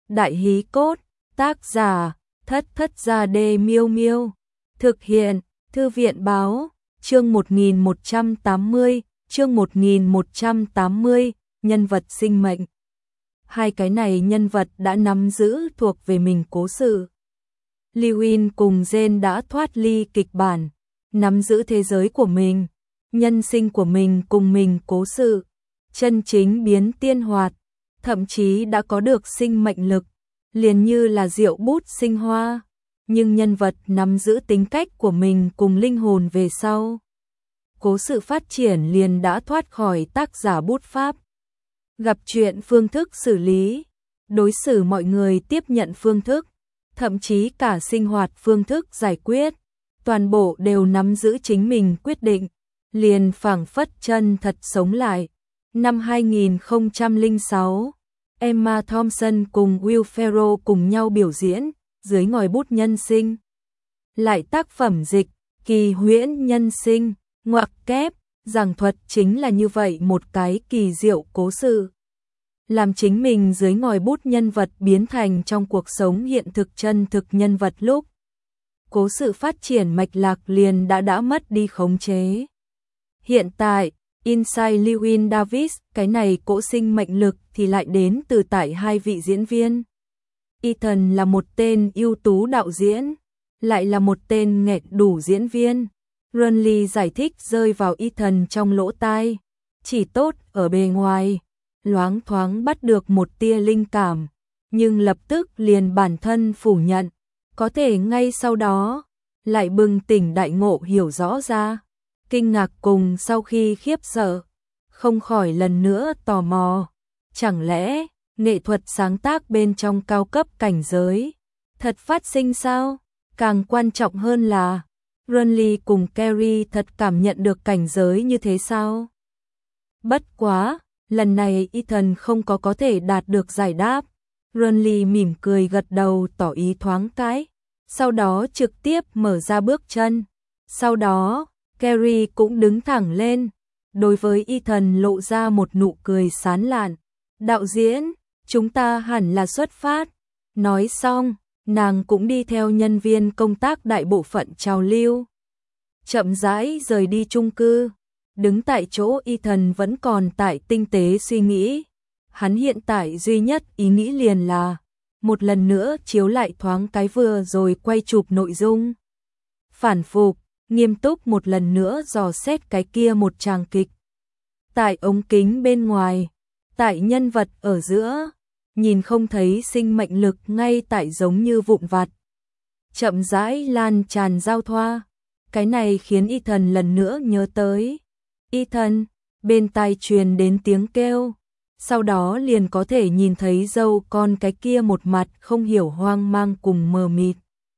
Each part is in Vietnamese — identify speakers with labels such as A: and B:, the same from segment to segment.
A: Đại hí cốt, tác giả, Thất Thất Gia Đê Miêu Miêu. Thực hiện, Thư viện báo, chương 1180, chương 1180, nhân vật sinh mệnh. Hai cái này nhân vật đã nắm giữ thuộc về mình cố sự. Lewin cùng Jane đã thoát ly kịch bản, nắm giữ thế giới của mình, nhân sinh của mình cùng mình cố sự, chân chính biến tiên hoạt, thậm chí đã có được sinh mệnh lực, liền như là rượu bút sinh hoa, nhưng nhân vật nắm giữ tính cách của mình cùng linh hồn về sau. Cố sự phát triển liền đã thoát khỏi tác giả bút pháp. Gặp chuyện phương thức xử lý, đối xử mọi người tiếp nhận phương thức, thậm chí cả sinh hoạt phương thức giải quyết, toàn bộ đều nắm giữ chính mình quyết định, liền phảng phất chân thật sống lại. Năm 2006, Emma Thompson cùng Will Ferrell cùng nhau biểu diễn dưới ngòi bút nhân sinh. Lại tác phẩm dịch, kỳ huyễn nhân sinh, ngoặc kép, giảng thuật chính là như vậy một cái kỳ diệu cố sự. Làm chính mình dưới ngòi bút nhân vật biến thành trong cuộc sống hiện thực chân thực nhân vật lúc. Cố sự phát triển mạch lạc liền đã mất đi khống chế. Hiện tại, Inside Llewyn Davis, cái này cỗ sinh mệnh lực thì lại đến từ tại hai vị diễn viên. Ethan là một tên ưu tú đạo diễn, lại là một tên nghẹt đủ diễn viên. Ronly giải thích rơi vào Ethan trong lỗ tai, chỉ tốt ở bề ngoài, loáng thoáng bắt được một tia linh cảm, nhưng lập tức liền bản thân phủ nhận, có thể ngay sau đó lại bừng tỉnh đại ngộ hiểu rõ ra. Kinh ngạc cùng sau khi khiếp sợ, không khỏi lần nữa tò mò, chẳng lẽ nghệ thuật sáng tác bên trong cao cấp cảnh giới thật phát sinh sao? Càng quan trọng hơn là Ronly cùng Carrie thật cảm nhận được cảnh giới như thế sao? Bất quá, lần này Ethan không có thể đạt được giải đáp. Ronly mỉm cười gật đầu tỏ ý thoáng cái, sau đó trực tiếp mở ra bước chân. Sau đó, Carrie cũng đứng thẳng lên, đối với Ethan lộ ra một nụ cười sán lạn. Đạo diễn, chúng ta hẳn là xuất phát. Nói xong, nàng cũng đi theo nhân viên công tác đại bộ phận trào lưu. Chậm rãi rời đi chung cư. Đứng tại chỗ Ethan vẫn còn tại tinh tế suy nghĩ. Hắn hiện tại duy nhất ý nghĩ liền là một lần nữa chiếu lại thoáng cái vừa rồi quay chụp nội dung. Phản phục, nghiêm túc một lần nữa dò xét cái kia một tràng kịch. Tại ống kính bên ngoài, tại nhân vật ở giữa, nhìn không thấy sinh mệnh lực ngay tại giống như vụn vặt. Chậm rãi lan tràn giao thoa. Cái này khiến Ethan lần nữa nhớ tới. Ethan, bên tai truyền đến tiếng kêu. Sau đó liền có thể nhìn thấy dâu con cái kia một mặt không hiểu hoang mang cùng mờ mịt.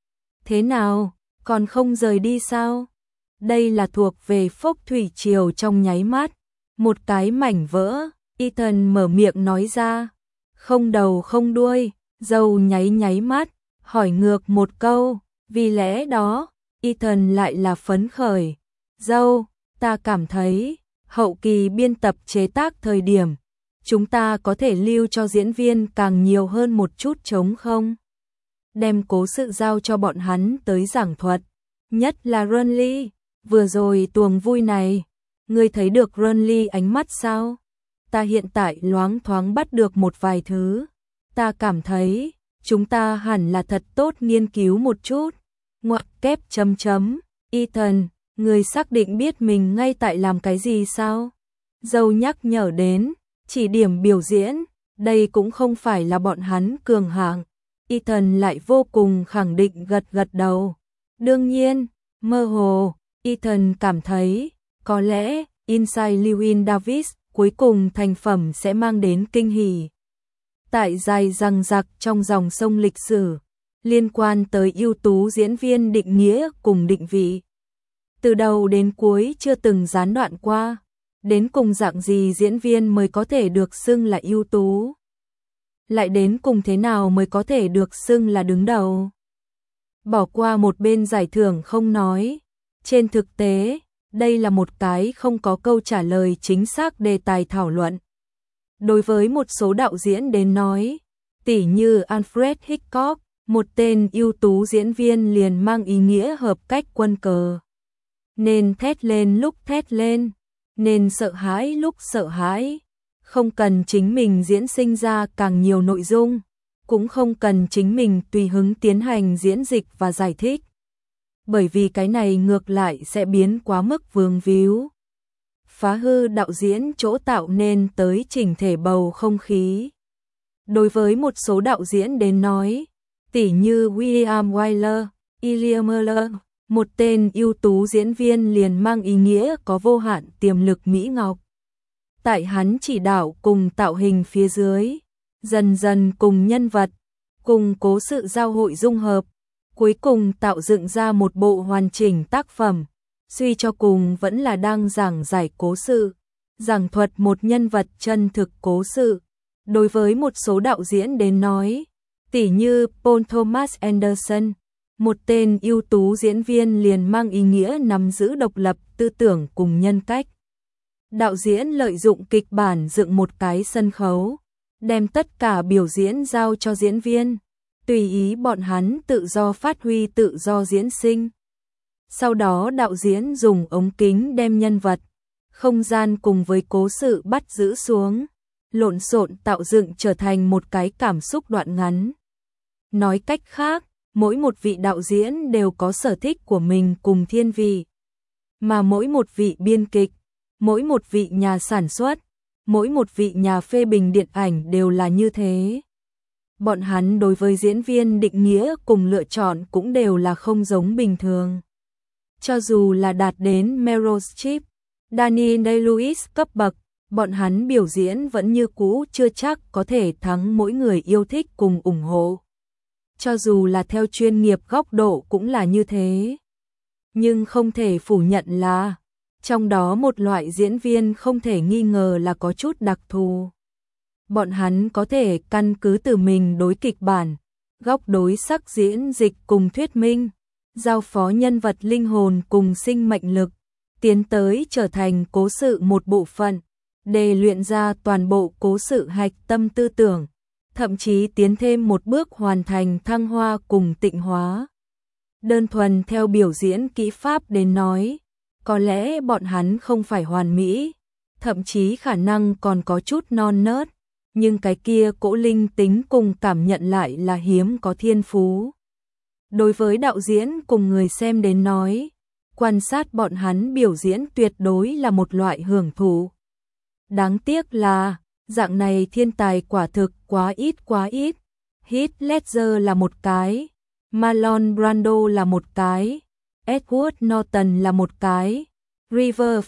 A: Thế nào, còn không rời đi sao? Đây là thuộc về phốc thủy triều trong nháy mắt. Một cái mảnh vỡ, Ethan mở miệng nói ra. Không đầu không đuôi, dâu nháy mắt, hỏi ngược một câu. Vì lẽ đó, Ethan lại là phấn khởi. Dâu, ta cảm thấy, hậu kỳ biên tập chế tác thời điểm, chúng ta có thể lưu cho diễn viên càng nhiều hơn một chút trống không? Đem cố sự giao cho bọn hắn tới giảng thuật. Nhất là Ronly, vừa rồi tuồng vui này, ngươi thấy được Ronly ánh mắt sao? Ta hiện tại loáng thoáng bắt được một vài thứ. Ta cảm thấy, chúng ta hẳn là thật tốt nghiên cứu một chút. Ngoặc kép chấm chấm, Ethan, ngươi xác định biết mình ngay tại làm cái gì sao? Dâu nhắc nhở đến, chỉ điểm biểu diễn, đây cũng không phải là bọn hắn cường hạng. Ethan lại vô cùng khẳng định gật đầu. Đương nhiên, mơ hồ, Ethan cảm thấy, có lẽ, Inside Llewyn Davis cuối cùng thành phẩm sẽ mang đến kinh hỉ. Tại dài dằng dặc trong dòng sông lịch sử, liên quan tới ưu tú diễn viên định nghĩa cùng định vị. Từ đầu đến cuối chưa từng gián đoạn qua, đến cùng dạng gì diễn viên mới có thể được xưng là ưu tú. Lại đến cùng thế nào mới có thể được xưng là đứng đầu. Bỏ qua một bên giải thưởng không nói, trên thực tế, đây là một cái không có câu trả lời chính xác đề tài thảo luận. Đối với một số đạo diễn đến nói, Tỉ như Alfred Hitchcock, một tên ưu tú diễn viên liền mang ý nghĩa hợp cách quân cờ. Nên thét lên lúc thét lên, nên sợ hãi lúc sợ hãi, không cần chính mình diễn sinh ra càng nhiều nội dung, cũng không cần chính mình tùy hứng tiến hành diễn dịch và giải thích. Bởi vì cái này ngược lại sẽ biến quá mức vướng víu, phá hư đạo diễn chỗ tạo nên tới chỉnh thể bầu không khí. Đối với một số đạo diễn đến nói, tỉ như William Wyler, Elijah Mueller, một tên ưu tú diễn viên liền mang ý nghĩa có vô hạn tiềm lực mỹ ngọc. Tại hắn chỉ đạo cùng tạo hình phía dưới, dần dần cùng nhân vật, cùng cố sự giao hội dung hợp, cuối cùng tạo dựng ra một bộ hoàn chỉnh tác phẩm, suy cho cùng vẫn là đang giảng giải cố sự, giảng thuật một nhân vật chân thực cố sự. Đối với một số đạo diễn đến nói, tỉ như Paul Thomas Anderson, một tên ưu tú diễn viên liền mang ý nghĩa nắm giữ độc lập tư tưởng cùng nhân cách. Đạo diễn lợi dụng kịch bản dựng một cái sân khấu, đem tất cả biểu diễn giao cho diễn viên, tùy ý bọn hắn tự do phát huy tự do diễn sinh. Sau đó đạo diễn dùng ống kính đem nhân vật, không gian cùng với cố sự bắt giữ xuống, lộn xộn tạo dựng trở thành một cái cảm xúc đoạn ngắn. Nói cách khác, mỗi một vị đạo diễn đều có sở thích của mình cùng thiên vị, mà mỗi một vị biên kịch, mỗi một vị nhà sản xuất, mỗi một vị nhà phê bình điện ảnh đều là như thế. Bọn hắn đối với diễn viên định nghĩa cùng lựa chọn cũng đều là không giống bình thường. Cho dù là đạt đến Meryl Streep, Daniel Day-Lewis cấp bậc, bọn hắn biểu diễn vẫn như cũ chưa chắc có thể thắng mỗi người yêu thích cùng ủng hộ. Cho dù là theo chuyên nghiệp góc độ cũng là như thế. Nhưng không thể phủ nhận là, trong đó một loại diễn viên không thể nghi ngờ là có chút đặc thù. Bọn hắn có thể căn cứ từ mình đối kịch bản, góc đối sắc diễn dịch cùng thuyết minh, giao phó nhân vật linh hồn cùng sinh mệnh lực, tiến tới trở thành cố sự một bộ phận, để luyện ra toàn bộ cố sự hạch tâm tư tưởng, thậm chí tiến thêm một bước hoàn thành thăng hoa cùng tịnh hóa. Đơn thuần theo biểu diễn kỹ pháp đến nói, có lẽ bọn hắn không phải hoàn mỹ, thậm chí khả năng còn có chút non nớt, nhưng cái kia cỗ linh tính cùng cảm nhận lại là hiếm có thiên phú. Đối với đạo diễn cùng người xem đến nói, quan sát bọn hắn biểu diễn tuyệt đối là một loại hưởng thụ. Đáng tiếc là, dạng này thiên tài quả thực quá ít. Heath Ledger là một cái, Marlon Brando là một cái, Edward Norton là một cái, River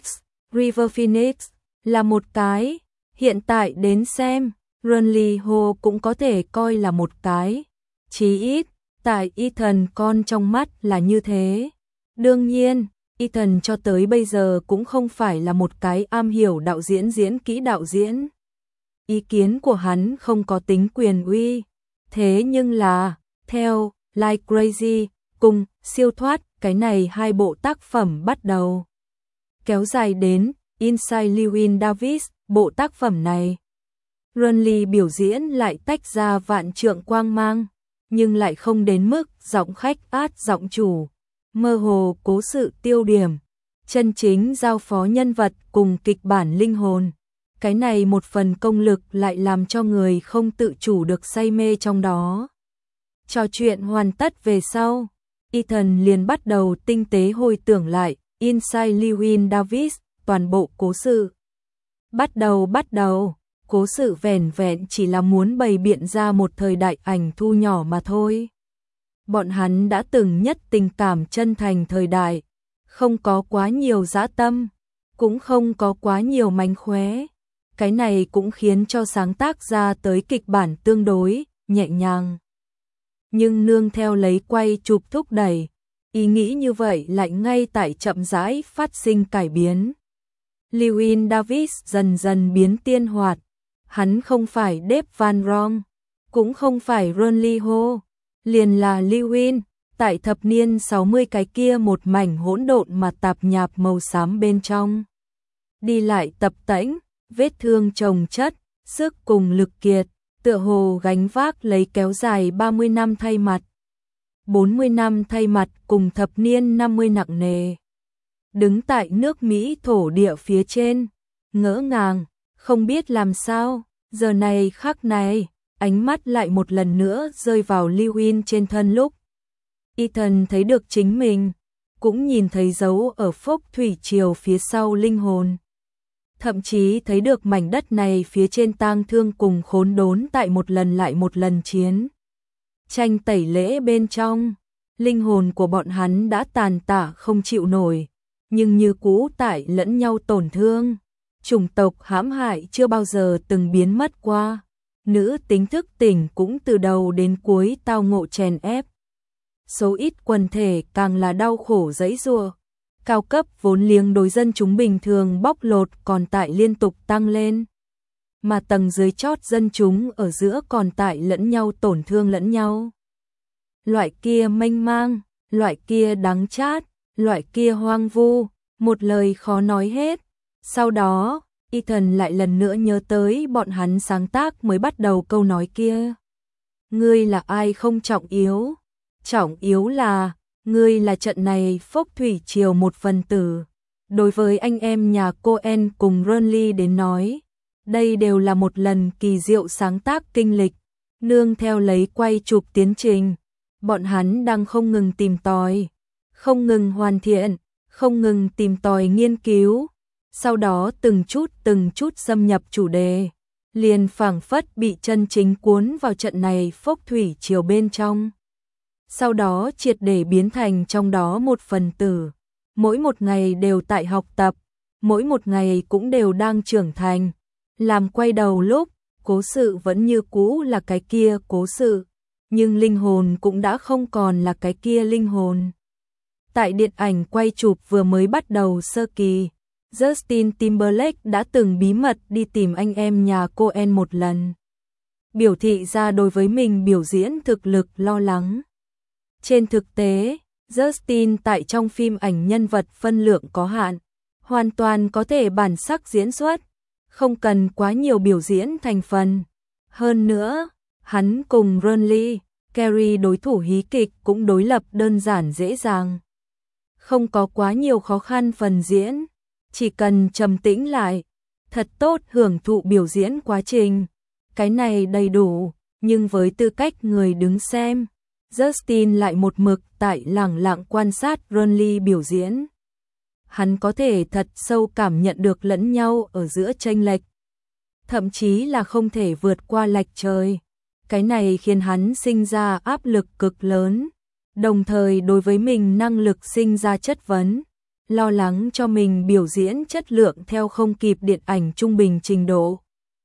A: Phoenix là một cái, hiện tại đến xem, Ron Ho cũng có thể coi là một cái, chí ít, tại Ethan con trong mắt là như thế. Đương nhiên, Ethan cho tới bây giờ cũng không phải là một cái am hiểu đạo diễn diễn kỹ đạo diễn. Ý kiến của hắn không có tính quyền uy, thế nhưng là, theo Like Crazy cùng Siêu thoát, cái này hai bộ tác phẩm bắt đầu kéo dài đến Inside Llewyn Davis, bộ tác phẩm này. Ron biểu diễn lại tách ra vạn trượng quang mang, nhưng lại không đến mức giọng khách át giọng chủ, mơ hồ cố sự tiêu điểm, chân chính giao phó nhân vật cùng kịch bản linh hồn. Cái này một phần công lực lại làm cho người không tự chủ được say mê trong đó. Trò chuyện hoàn tất về sau, Ethan liền bắt đầu tinh tế hồi tưởng lại Inside Llewyn Davis, toàn bộ cố sự. Bắt đầu, cố sự vẻn vẹn chỉ là muốn bày biện ra một thời đại ảnh thu nhỏ mà thôi. Bọn hắn đã từng nhất tình cảm chân thành thời đại, không có quá nhiều dã tâm, cũng không có quá nhiều mánh khóe. Cái này cũng khiến cho sáng tác ra tới kịch bản tương đối nhẹ nhàng. Nhưng nương theo lấy quay chụp thúc đẩy, ý nghĩ như vậy lại ngay tại chậm rãi phát sinh cải biến. Llewyn Davis dần dần biến tiên hoạt, hắn không phải Dave Van Ronk, cũng không phải Ron Ho, liền là Llewyn, tại thập niên 60 cái kia một mảnh hỗn độn mà tạp nhạp màu xám bên trong. Đi lại tập tễnh, vết thương chồng chất, sức cùng lực kiệt, tựa hồ gánh vác lấy kéo dài 30 năm thay mặt, 40 năm thay mặt cùng thập niên 50 nặng nề. Đứng tại nước Mỹ thổ địa phía trên, ngỡ ngàng, không biết làm sao, giờ này khắc này, ánh mắt lại một lần nữa rơi vào Lewin trên thân lúc. Ethan thấy được chính mình, cũng nhìn thấy dấu ở phốc thủy triều phía sau linh hồn. Thậm chí thấy được mảnh đất này phía trên tang thương cùng khốn đốn tại một lần lại một lần chiến tranh tẩy lễ bên trong. Linh hồn của bọn hắn đã tàn tả không chịu nổi, nhưng như cũ tại lẫn nhau tổn thương. Chủng tộc hãm hại chưa bao giờ từng biến mất qua. Nữ tính thức tỉnh cũng từ đầu đến cuối tao ngộ chèn ép. Số ít quần thể càng là đau khổ giãy giụa. Cao cấp vốn liếng đối dân chúng bình thường bóc lột còn tại liên tục tăng lên. Mà tầng dưới chót dân chúng ở giữa còn tại lẫn nhau tổn thương lẫn nhau. Loại kia mênh mang, loại kia đắng chát, loại kia hoang vu, một lời khó nói hết. Sau đó, Ethan lại lần nữa nhớ tới bọn hắn sáng tác mới bắt đầu câu nói kia. Ngươi là ai không trọng yếu là, ngươi là trận này phốc thủy triều một phần tử. Đối với anh em nhà Coen cùng Burnley đến nói, đây đều là một lần kỳ diệu sáng tác kinh lịch, nương theo lấy quay chụp tiến trình. Bọn hắn đang không ngừng tìm tòi, không ngừng hoàn thiện, không ngừng tìm tòi nghiên cứu, sau đó từng chút xâm nhập chủ đề, liền phảng phất bị chân chính cuốn vào trận này phốc thủy triều bên trong. Sau đó triệt để biến thành trong đó một phần tử, mỗi một ngày đều tại học tập, mỗi một ngày cũng đều đang trưởng thành. Làm quay đầu lúc, cố sự vẫn như cũ là cái kia cố sự, nhưng linh hồn cũng đã không còn là cái kia linh hồn. Tại điện ảnh quay chụp vừa mới bắt đầu sơ kỳ, Justin Timberlake đã từng bí mật đi tìm anh em nhà Coen một lần, biểu thị ra đối với mình biểu diễn thực lực lo lắng. Trên thực tế, Justin tại trong phim ảnh nhân vật phân lượng có hạn, hoàn toàn có thể bản sắc diễn xuất, không cần quá nhiều biểu diễn thành phần. Hơn nữa, hắn cùng Burnley, Carey đối thủ hí kịch cũng đối lập đơn giản dễ dàng. Không có quá nhiều khó khăn phần diễn, chỉ cần trầm tĩnh lại, thật tốt hưởng thụ biểu diễn quá trình. Cái này đầy đủ, nhưng với tư cách người đứng xem, Justin lại một mực tại lẳng lặng quan sát Burnley biểu diễn. Hắn có thể thật sâu cảm nhận được lẫn nhau ở giữa chênh lệch, thậm chí là không thể vượt qua lệch trời. Cái này khiến hắn sinh ra áp lực cực lớn, đồng thời đối với mình năng lực sinh ra chất vấn, lo lắng cho mình biểu diễn chất lượng theo không kịp điện ảnh trung bình trình độ.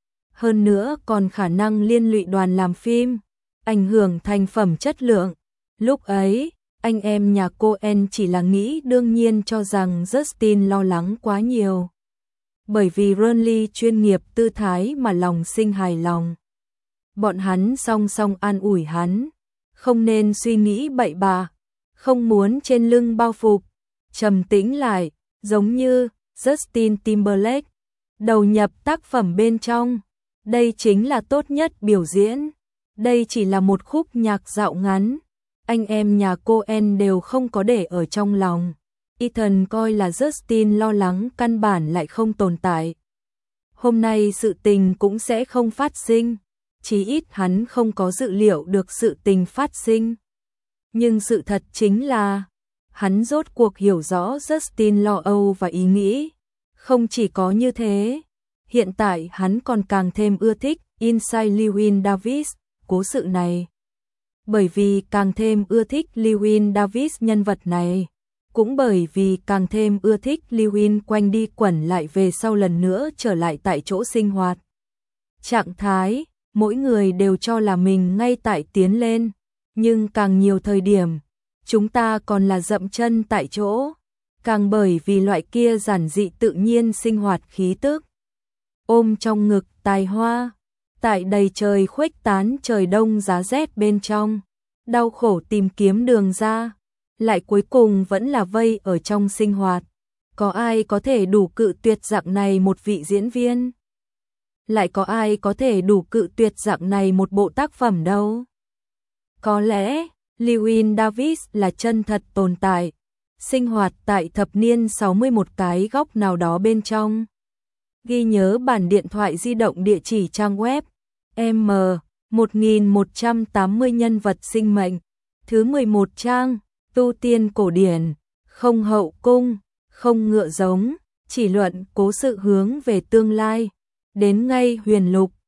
A: Hơn nữa còn khả năng liên lụy đoàn làm phim, ảnh hưởng thành phẩm chất lượng. Lúc ấy, anh em nhà Coen chỉ là nghĩ đương nhiên cho rằng Justin lo lắng quá nhiều. Bởi vì Burnley chuyên nghiệp tư thái mà lòng sinh hài lòng. Bọn hắn song song an ủi hắn, không nên suy nghĩ bậy bạ, không muốn trên lưng bao phục, trầm tĩnh lại, giống như Justin Timberlake, đầu nhập tác phẩm bên trong. Đây chính là tốt nhất biểu diễn. Đây chỉ là một khúc nhạc dạo ngắn, anh em nhà Coen đều không có để ở trong lòng. Ethan coi là Justin lo lắng căn bản lại không tồn tại. Hôm nay sự tình cũng sẽ không phát sinh, chí ít hắn không có dự liệu được sự tình phát sinh. Nhưng sự thật chính là, hắn rốt cuộc hiểu rõ Justin lo âu và ý nghĩ. Không chỉ có như thế, hiện tại hắn còn càng thêm ưa thích Inside Llewyn Davis, cố sự này. Bởi vì càng thêm ưa thích Llewyn Davis nhân vật này, cũng bởi vì càng thêm ưa thích Llewyn quanh đi quẩn lại về sau lần nữa trở lại tại chỗ sinh hoạt. Trạng thái, mỗi người đều cho là mình ngay tại tiến lên, nhưng càng nhiều thời điểm, chúng ta còn là dậm chân tại chỗ, càng bởi vì loại kia giản dị tự nhiên sinh hoạt khí tức. Ôm trong ngực tài hoa, tại đầy trời khuếch tán trời đông giá rét bên trong, đau khổ tìm kiếm đường ra, lại cuối cùng vẫn là vây ở trong sinh hoạt. Có ai có thể đủ cự tuyệt dạng này một vị diễn viên? lại có ai có thể đủ cự tuyệt dạng này một bộ tác phẩm đâu. Có lẽ, Llewyn Davis là chân thật tồn tại, sinh hoạt tại thập niên 60 một cái góc nào đó bên trong. Ghi nhớ bản điện thoại di động địa chỉ trang web M 1180 nhân vật sinh mệnh, thứ 11 trang, tu tiên cổ điển, không hậu cung, không ngựa giống, chỉ luận cố sự hướng về tương lai, đến ngay huyền lục,